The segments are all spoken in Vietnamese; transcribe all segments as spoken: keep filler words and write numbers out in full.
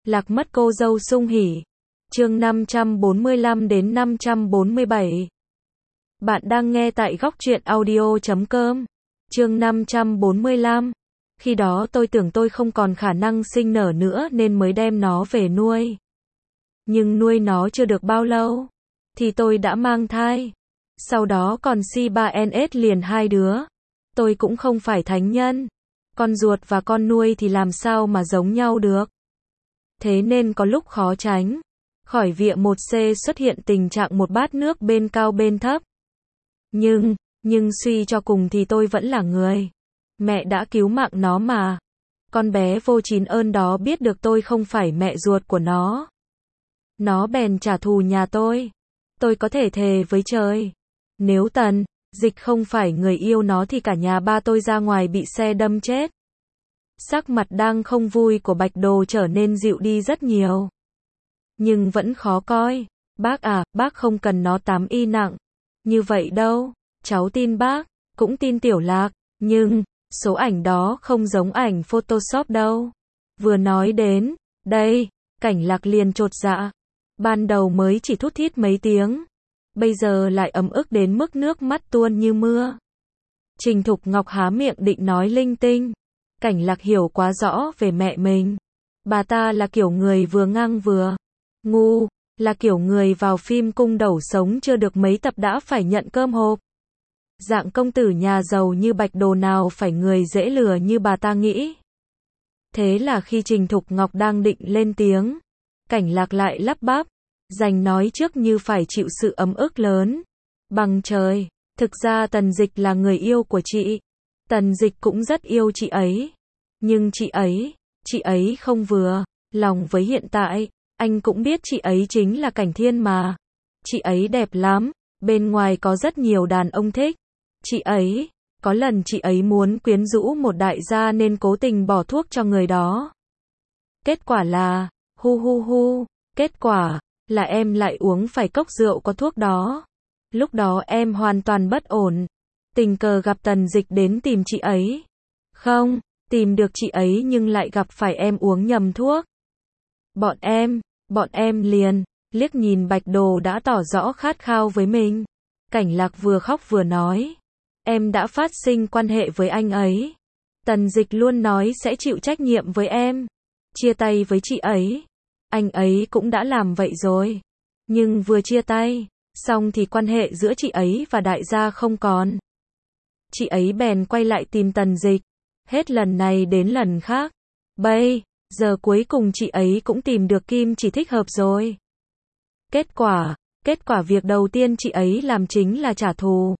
Lạc mất cô dâu sung hỉ. Chương năm trăm bốn mươi lăm đến năm trăm bốn mươi bảy. Bạn đang nghe tại góc truyện audio chấm com. Chương năm trăm bốn mươi lăm. Khi đó tôi tưởng tôi không còn khả năng sinh nở nữa nên mới đem nó về nuôi. Nhưng nuôi nó chưa được bao lâu thì tôi đã mang thai. Sau đó còn xê ba en ét liền hai đứa. Tôi cũng không phải thánh nhân. Con ruột và con nuôi thì làm sao mà giống nhau được. Thế nên có lúc khó tránh khỏi việc một C xuất hiện tình trạng một bát nước bên cao bên thấp. Nhưng, nhưng suy cho cùng thì tôi vẫn là người. Mẹ đã cứu mạng nó mà. Con bé vô chín ơn đó biết được tôi không phải mẹ ruột của nó. Nó bèn trả thù nhà tôi. Tôi có thể thề với trời. Nếu Tần Dịch không phải người yêu nó thì cả nhà ba tôi ra ngoài bị xe đâm chết. Sắc mặt đang không vui của Bạch Đồ trở nên dịu đi rất nhiều. Nhưng vẫn khó coi. Bác à, bác không cần nó tám y nặng như vậy đâu. Cháu tin bác, cũng tin Tiểu Lạc. Nhưng, số ảnh đó không giống ảnh Photoshop đâu. Vừa nói đến đây, Cảnh Lạc liền chột dạ. Ban đầu mới chỉ thút thít mấy tiếng. Bây giờ lại ấm ức đến mức nước mắt tuôn như mưa. Trình Thục Ngọc há miệng định nói linh tinh. Cảnh Lạc hiểu quá rõ về mẹ mình. Bà ta là kiểu người vừa ngang vừa ngu, là kiểu người vào phim cung đẩu sống chưa được mấy tập đã phải nhận cơm hộp. Dạng công tử nhà giàu như Bạch Đồ nào phải người dễ lừa như bà ta nghĩ. Thế là khi Trình Thục Ngọc đang định lên tiếng, Cảnh Lạc lại lắp bắp, giành nói trước như phải chịu sự ấm ức lớn. Bằng trời, thực ra Tần Dịch là người yêu của chị. Tần Dịch cũng rất yêu chị ấy. Nhưng chị ấy, chị ấy không vừa lòng với hiện tại. Anh cũng biết chị ấy chính là Cảnh Thiên mà. Chị ấy đẹp lắm, bên ngoài có rất nhiều đàn ông thích. Chị ấy, có lần chị ấy muốn quyến rũ một đại gia nên cố tình bỏ thuốc cho người đó. Kết quả là, hu hu hu, kết quả là em lại uống phải cốc rượu có thuốc đó. Lúc đó em hoàn toàn bất ổn. Tình cờ gặp Tần Dịch đến tìm chị ấy. Không, tìm được chị ấy nhưng lại gặp phải em uống nhầm thuốc. Bọn em, bọn em liền liếc nhìn Bạch Đồ đã tỏ rõ khát khao với mình. Cảnh Lạc vừa khóc vừa nói. Em đã phát sinh quan hệ với anh ấy. Tần Dịch luôn nói sẽ chịu trách nhiệm với em. Chia tay với chị ấy. Anh ấy cũng đã làm vậy rồi. Nhưng vừa chia tay xong thì quan hệ giữa chị ấy và đại gia không còn. Chị ấy bèn quay lại tìm Tần Dịch. Hết lần này đến lần khác. Bây giờ cuối cùng chị ấy cũng tìm được kim chỉ thích hợp rồi. Kết quả, kết quả việc đầu tiên chị ấy làm chính là trả thù.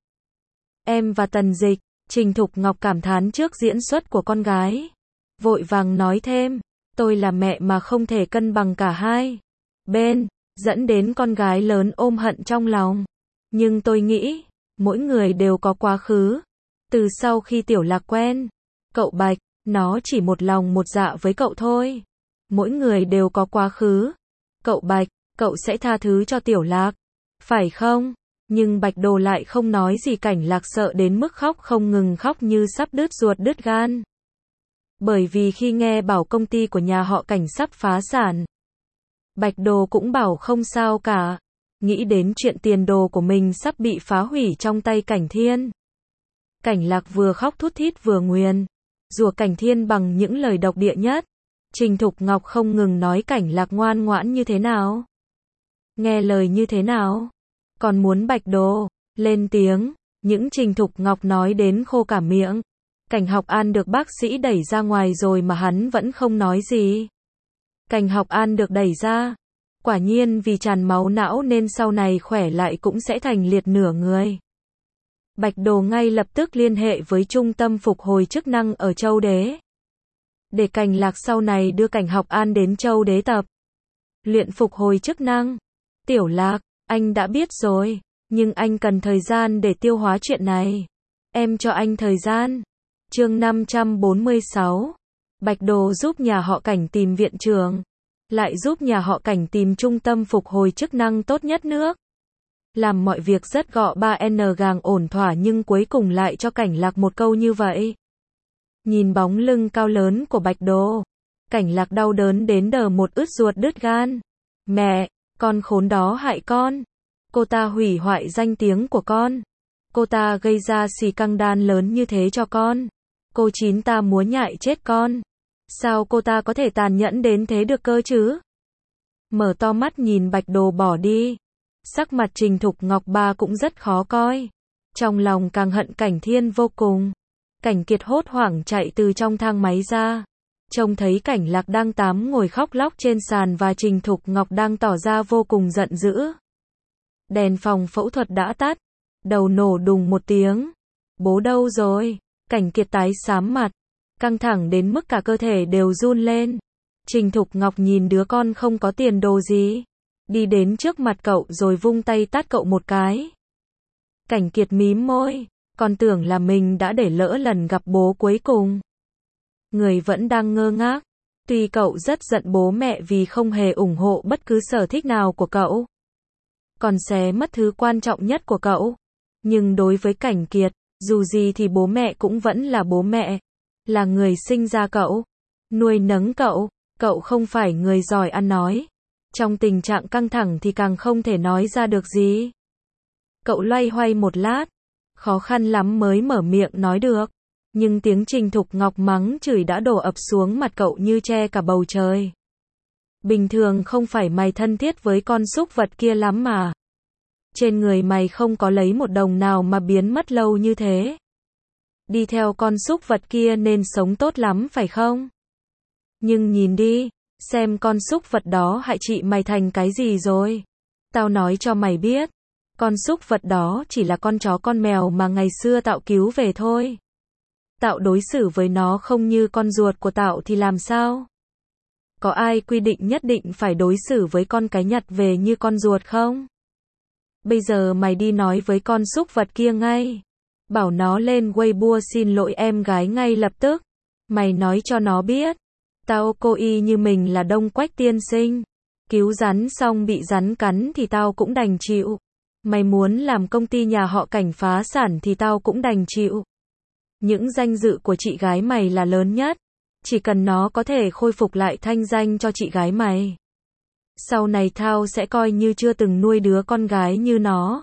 Em và Tần Dịch, Trình Thục Ngọc cảm thán trước diễn xuất của con gái. Vội vàng nói thêm, tôi là mẹ mà không thể cân bằng cả hai bên, dẫn đến con gái lớn ôm hận trong lòng. Nhưng tôi nghĩ, mỗi người đều có quá khứ. Từ sau khi Tiểu Lạc quen cậu Bạch, nó chỉ một lòng một dạ với cậu thôi. Mỗi người đều có quá khứ. Cậu Bạch, cậu sẽ tha thứ cho Tiểu Lạc, phải không? Nhưng Bạch Đồ lại không nói gì. Cảnh Lạc sợ đến mức khóc không ngừng, khóc như sắp đứt ruột đứt gan. Bởi vì khi nghe bảo công ty của nhà họ Cảnh sắp phá sản, Bạch Đồ cũng bảo không sao cả. Nghĩ đến chuyện tiền đồ của mình sắp bị phá hủy trong tay Cảnh Thiên. Cảnh Lạc vừa khóc thút thít vừa nguyền rủa Cảnh Thiên bằng những lời độc địa nhất. Trình Thục Ngọc không ngừng nói Cảnh Lạc ngoan ngoãn như thế nào, nghe lời như thế nào. Còn muốn Bạch Đồ lên tiếng. Những Trình Thục Ngọc nói đến khô cả miệng. Cảnh Học An được bác sĩ đẩy ra ngoài rồi mà hắn vẫn không nói gì. Cảnh Học An được đẩy ra, quả nhiên vì tràn máu não nên sau này khỏe lại cũng sẽ thành liệt nửa người. Bạch Đồ ngay lập tức liên hệ với trung tâm phục hồi chức năng ở Châu Đế. Để Cảnh Lạc sau này đưa Cảnh Học An đến Châu Đế tập luyện phục hồi chức năng. Tiểu Lạc, anh đã biết rồi, nhưng anh cần thời gian để tiêu hóa chuyện này. Em cho anh thời gian. Chương năm trăm bốn mươi sáu. Bạch Đồ giúp nhà họ Cảnh tìm viện trưởng, lại giúp nhà họ Cảnh tìm trung tâm phục hồi chức năng tốt nhất nước. Làm mọi việc rất gọn gàng ổn thỏa nhưng cuối cùng lại cho Cảnh Lạc một câu như vậy. Nhìn bóng lưng cao lớn của Bạch Đồ, Cảnh Lạc đau đớn đến đờ một ướt ruột đứt gan. Mẹ, con khốn đó hại con. Cô ta hủy hoại danh tiếng của con. Cô ta gây ra xì căng đan lớn như thế cho con. Cô chín ta múa nhại chết con. Sao cô ta có thể tàn nhẫn đến thế được cơ chứ? Mở to mắt nhìn Bạch Đồ bỏ đi. Sắc mặt Trình Thục Ngọc ba cũng rất khó coi. Trong lòng càng hận Cảnh Thiên vô cùng. Cảnh Kiệt hốt hoảng chạy từ trong thang máy ra. Trông thấy Cảnh Lạc đang tám ngồi khóc lóc trên sàn và Trình Thục Ngọc đang tỏ ra vô cùng giận dữ. Đèn phòng phẫu thuật đã tắt. Đầu nổ đùng một tiếng. Bố đâu rồi? Cảnh Kiệt tái xám mặt. Căng thẳng đến mức cả cơ thể đều run lên. Trình Thục Ngọc nhìn đứa con không có tiền đồ gì. Đi đến trước mặt cậu rồi vung tay tát cậu một cái. Cảnh Kiệt mím môi. Con tưởng là mình đã để lỡ lần gặp bố cuối cùng. Người vẫn đang ngơ ngác. Tuy cậu rất giận bố mẹ vì không hề ủng hộ bất cứ sở thích nào của cậu. Còn xé mất thứ quan trọng nhất của cậu. Nhưng đối với Cảnh Kiệt, dù gì thì bố mẹ cũng vẫn là bố mẹ. Là người sinh ra cậu. Nuôi nấng cậu. Cậu không phải người giỏi ăn nói. Trong tình trạng căng thẳng thì càng không thể nói ra được gì. Cậu loay hoay một lát. Khó khăn lắm mới mở miệng nói được. Nhưng tiếng Trình Thục Ngọc mắng chửi đã đổ ập xuống mặt cậu như che cả bầu trời. Bình thường không phải mày thân thiết với con súc vật kia lắm mà. Trên người mày không có lấy một đồng nào mà biến mất lâu như thế. Đi theo con súc vật kia nên sống tốt lắm phải không? Nhưng nhìn đi, xem con súc vật đó hại chị mày thành cái gì rồi. Tao nói cho mày biết, con súc vật đó chỉ là con chó con mèo mà ngày xưa Tao cứu về thôi. Tao đối xử với nó không như con ruột của Tao thì làm sao? Có ai quy định nhất định phải đối xử với con cái nhặt về như con ruột không? Bây giờ mày đi nói với con súc vật kia ngay. Bảo nó lên Weibo xin lỗi em gái ngay lập tức. Mày nói cho nó biết. Tao cô y như mình là Đông Quách tiên sinh. Cứu rắn xong bị rắn cắn thì tao cũng đành chịu. Mày muốn làm công ty nhà họ Cảnh phá sản thì tao cũng đành chịu. Những danh dự của chị gái mày là lớn nhất. Chỉ cần nó có thể khôi phục lại thanh danh cho chị gái mày. Sau này tao sẽ coi như chưa từng nuôi đứa con gái như nó.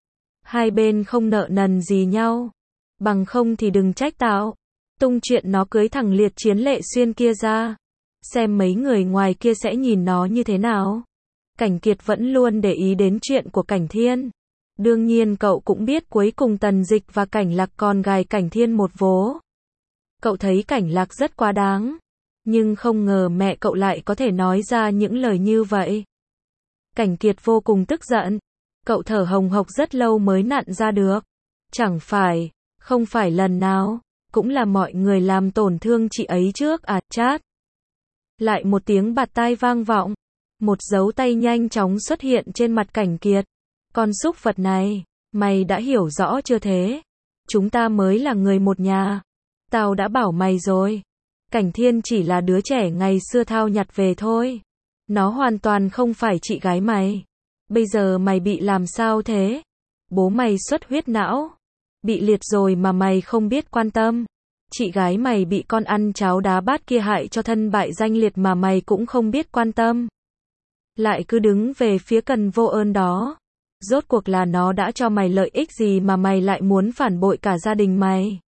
Hai bên không nợ nần gì nhau. Bằng không thì đừng trách tao. Tung chuyện nó cưới thằng Liệt Chiến Lệ Xuyên kia ra. Xem mấy người ngoài kia sẽ nhìn nó như thế nào. Cảnh Kiệt vẫn luôn để ý đến chuyện của Cảnh Thiên. Đương nhiên cậu cũng biết cuối cùng Tần Dịch và Cảnh Lạc còn gài Cảnh Thiên một vố. Cậu thấy Cảnh Lạc rất quá đáng. Nhưng không ngờ mẹ cậu lại có thể nói ra những lời như vậy. Cảnh Kiệt vô cùng tức giận. Cậu thở hồng hộc rất lâu mới nặn ra được. Chẳng phải, không phải lần nào, cũng là mọi người làm tổn thương chị ấy trước à, chát. Lại một tiếng bạt tai vang vọng. Một dấu tay nhanh chóng xuất hiện trên mặt Cảnh Kiệt. Con súc vật này, mày đã hiểu rõ chưa thế? Chúng ta mới là người một nhà. Tao đã bảo mày rồi. Cảnh Thiên chỉ là đứa trẻ ngày xưa thao nhặt về thôi. Nó hoàn toàn không phải chị gái mày. Bây giờ mày bị làm sao thế? Bố mày xuất huyết não. Bị liệt rồi mà mày không biết quan tâm. Chị gái mày bị con ăn cháo đá bát kia hại cho thân bại danh liệt mà mày cũng không biết quan tâm. Lại cứ đứng về phía cần vô ơn đó. Rốt cuộc là nó đã cho mày lợi ích gì mà mày lại muốn phản bội cả gia đình mày?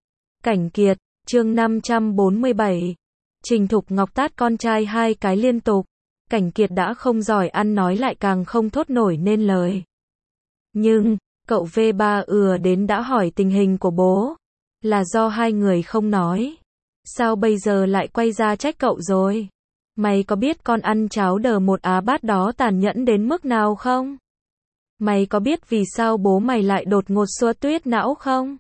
Cảnh Kiệt, chương năm trăm bốn mươi bảy. Trình Thục Ngọc tát con trai hai cái liên tục. Cảnh Kiệt đã không giỏi ăn nói lại càng không thốt nổi nên lời. Nhưng, cậu V ba ừa đến đã hỏi tình hình của bố. Là do hai người không nói. Sao bây giờ lại quay ra trách cậu rồi? Mày có biết con ăn cháo đờ một á bát đó tàn nhẫn đến mức nào không? Mày có biết vì sao bố mày lại đột ngột xua tuyết não không?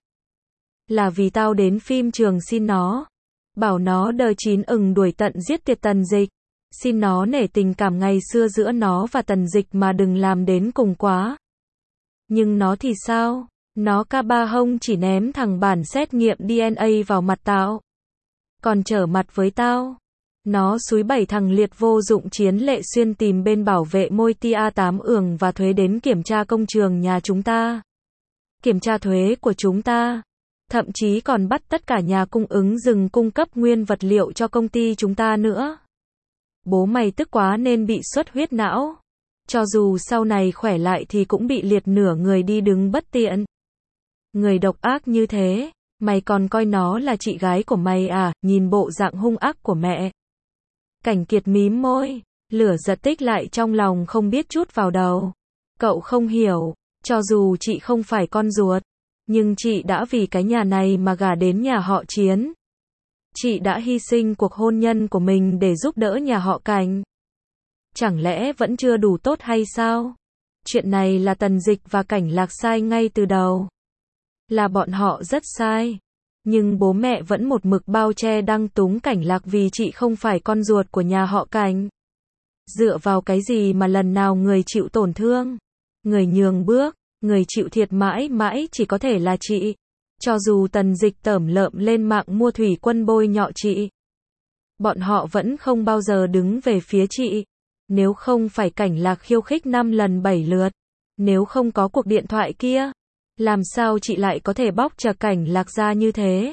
Là vì tao đến phim trường xin nó. Bảo nó đờ chín ừng đuổi tận giết tiệt Tần Dịch. Xin nó nể tình cảm ngày xưa giữa nó và Tần Dịch mà đừng làm đến cùng quá. Nhưng nó thì sao? Nó ca ba hông chỉ ném thằng bản xét nghiệm đê en a vào mặt tao. Còn trở mặt với tao. Nó xúi bảy thằng liệt vô dụng Chiến Lệ Xuyên tìm bên bảo vệ môi T A tám ưởng và thuế đến kiểm tra công trường nhà chúng ta. Kiểm tra thuế của chúng ta. Thậm chí còn bắt tất cả nhà cung ứng dừng cung cấp nguyên vật liệu cho công ty chúng ta nữa. Bố mày tức quá nên bị xuất huyết não. Cho dù sau này khỏe lại thì cũng bị liệt nửa người đi đứng bất tiện. Người độc ác như thế, mày còn coi nó là chị gái của mày à, nhìn bộ dạng hung ác của mẹ. Cảnh Kiệt mím môi, lửa giật tích lại trong lòng không biết chút vào đầu. Cậu không hiểu, cho dù chị không phải con ruột, nhưng chị đã vì cái nhà này mà gả đến nhà họ Chiến. Chị đã hy sinh cuộc hôn nhân của mình để giúp đỡ nhà họ Cảnh. Chẳng lẽ vẫn chưa đủ tốt hay sao? Chuyện này là Tần Dịch và Cảnh Lạc sai ngay từ đầu. Là bọn họ rất sai. Nhưng bố mẹ vẫn một mực bao che đăng túng Cảnh Lạc vì chị không phải con ruột của nhà họ Cảnh. Dựa vào cái gì mà lần nào người chịu tổn thương, người nhường bước, người chịu thiệt mãi mãi chỉ có thể là chị. Cho dù Tần Dịch tởm lợm lên mạng mua thủy quân bôi nhọ chị, bọn họ vẫn không bao giờ đứng về phía chị. Nếu không phải Cảnh Lạc khiêu khích năm lần bảy lượt, nếu không có cuộc điện thoại kia, làm sao chị lại có thể bóc trà Cảnh Lạc ra như thế?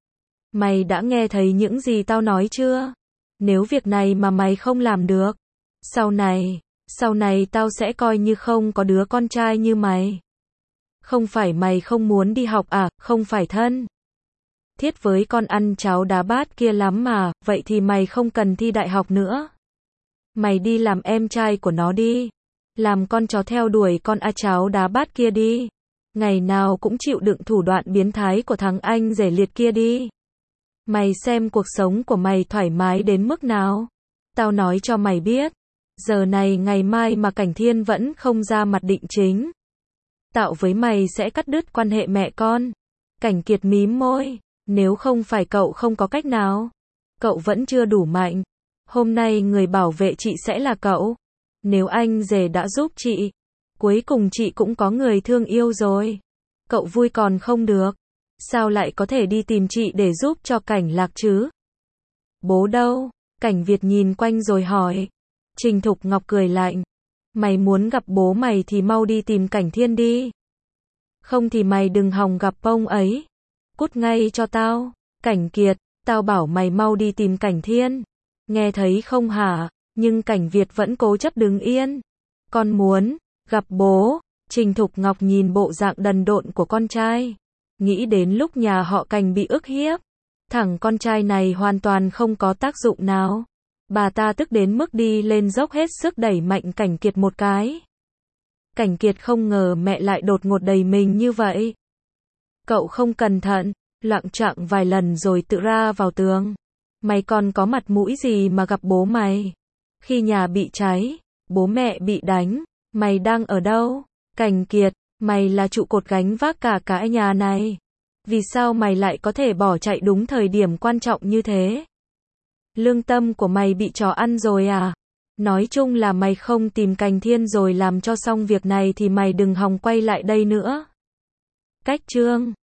Mày đã nghe thấy những gì tao nói chưa? Nếu việc này mà mày không làm được, sau này, sau này tao sẽ coi như không có đứa con trai như mày. Không phải mày không muốn đi học à, không phải thân thiết với con ăn cháo đá bát kia lắm mà, vậy thì mày không cần thi đại học nữa. Mày đi làm em trai của nó đi. Làm con chó theo đuổi con a cháo đá bát kia đi. Ngày nào cũng chịu đựng thủ đoạn biến thái của thằng anh rể liệt kia đi. Mày xem cuộc sống của mày thoải mái đến mức nào. Tao nói cho mày biết. Giờ này ngày mai mà Cảnh Thiên vẫn không ra mặt định chính, tạo với mày sẽ cắt đứt quan hệ mẹ con. Cảnh Kiệt mím môi. Nếu không phải cậu không có cách nào, cậu vẫn chưa đủ mạnh. Hôm nay người bảo vệ chị sẽ là cậu. Nếu anh rể đã giúp chị, cuối cùng chị cũng có người thương yêu rồi. Cậu vui còn không được. Sao lại có thể đi tìm chị để giúp cho Cảnh Lạc chứ? Bố đâu? Cảnh Việt nhìn quanh rồi hỏi. Trình Thục Ngọc cười lạnh. Mày muốn gặp bố mày thì mau đi tìm Cảnh Thiên đi. Không thì mày đừng hòng gặp ông ấy. Cút ngay cho tao. Cảnh Kiệt, tao bảo mày mau đi tìm Cảnh Thiên. Nghe thấy không hả? Nhưng Cảnh Việt vẫn cố chấp đứng yên. Con muốn gặp bố. Trình Thục Ngọc nhìn bộ dạng đần độn của con trai, nghĩ đến lúc nhà họ Cảnh bị ức hiếp. Thằng con trai này hoàn toàn không có tác dụng nào. Bà ta tức đến mức đi lên dốc hết sức đẩy mạnh Cảnh Kiệt một cái. Cảnh Kiệt không ngờ mẹ lại đột ngột đẩy mình như vậy. Cậu không cẩn thận, loạng choạng vài lần rồi tự ra vào tường. Mày còn có mặt mũi gì mà gặp bố mày? Khi nhà bị cháy, bố mẹ bị đánh, mày đang ở đâu? Cảnh Kiệt, mày là trụ cột gánh vác cả cái nhà này. Vì sao mày lại có thể bỏ chạy đúng thời điểm quan trọng như thế? Lương tâm của mày bị chó ăn rồi à? Nói chung là mày không tìm Cảnh Thiên rồi làm cho xong việc này thì mày đừng hòng quay lại đây nữa. Cách chương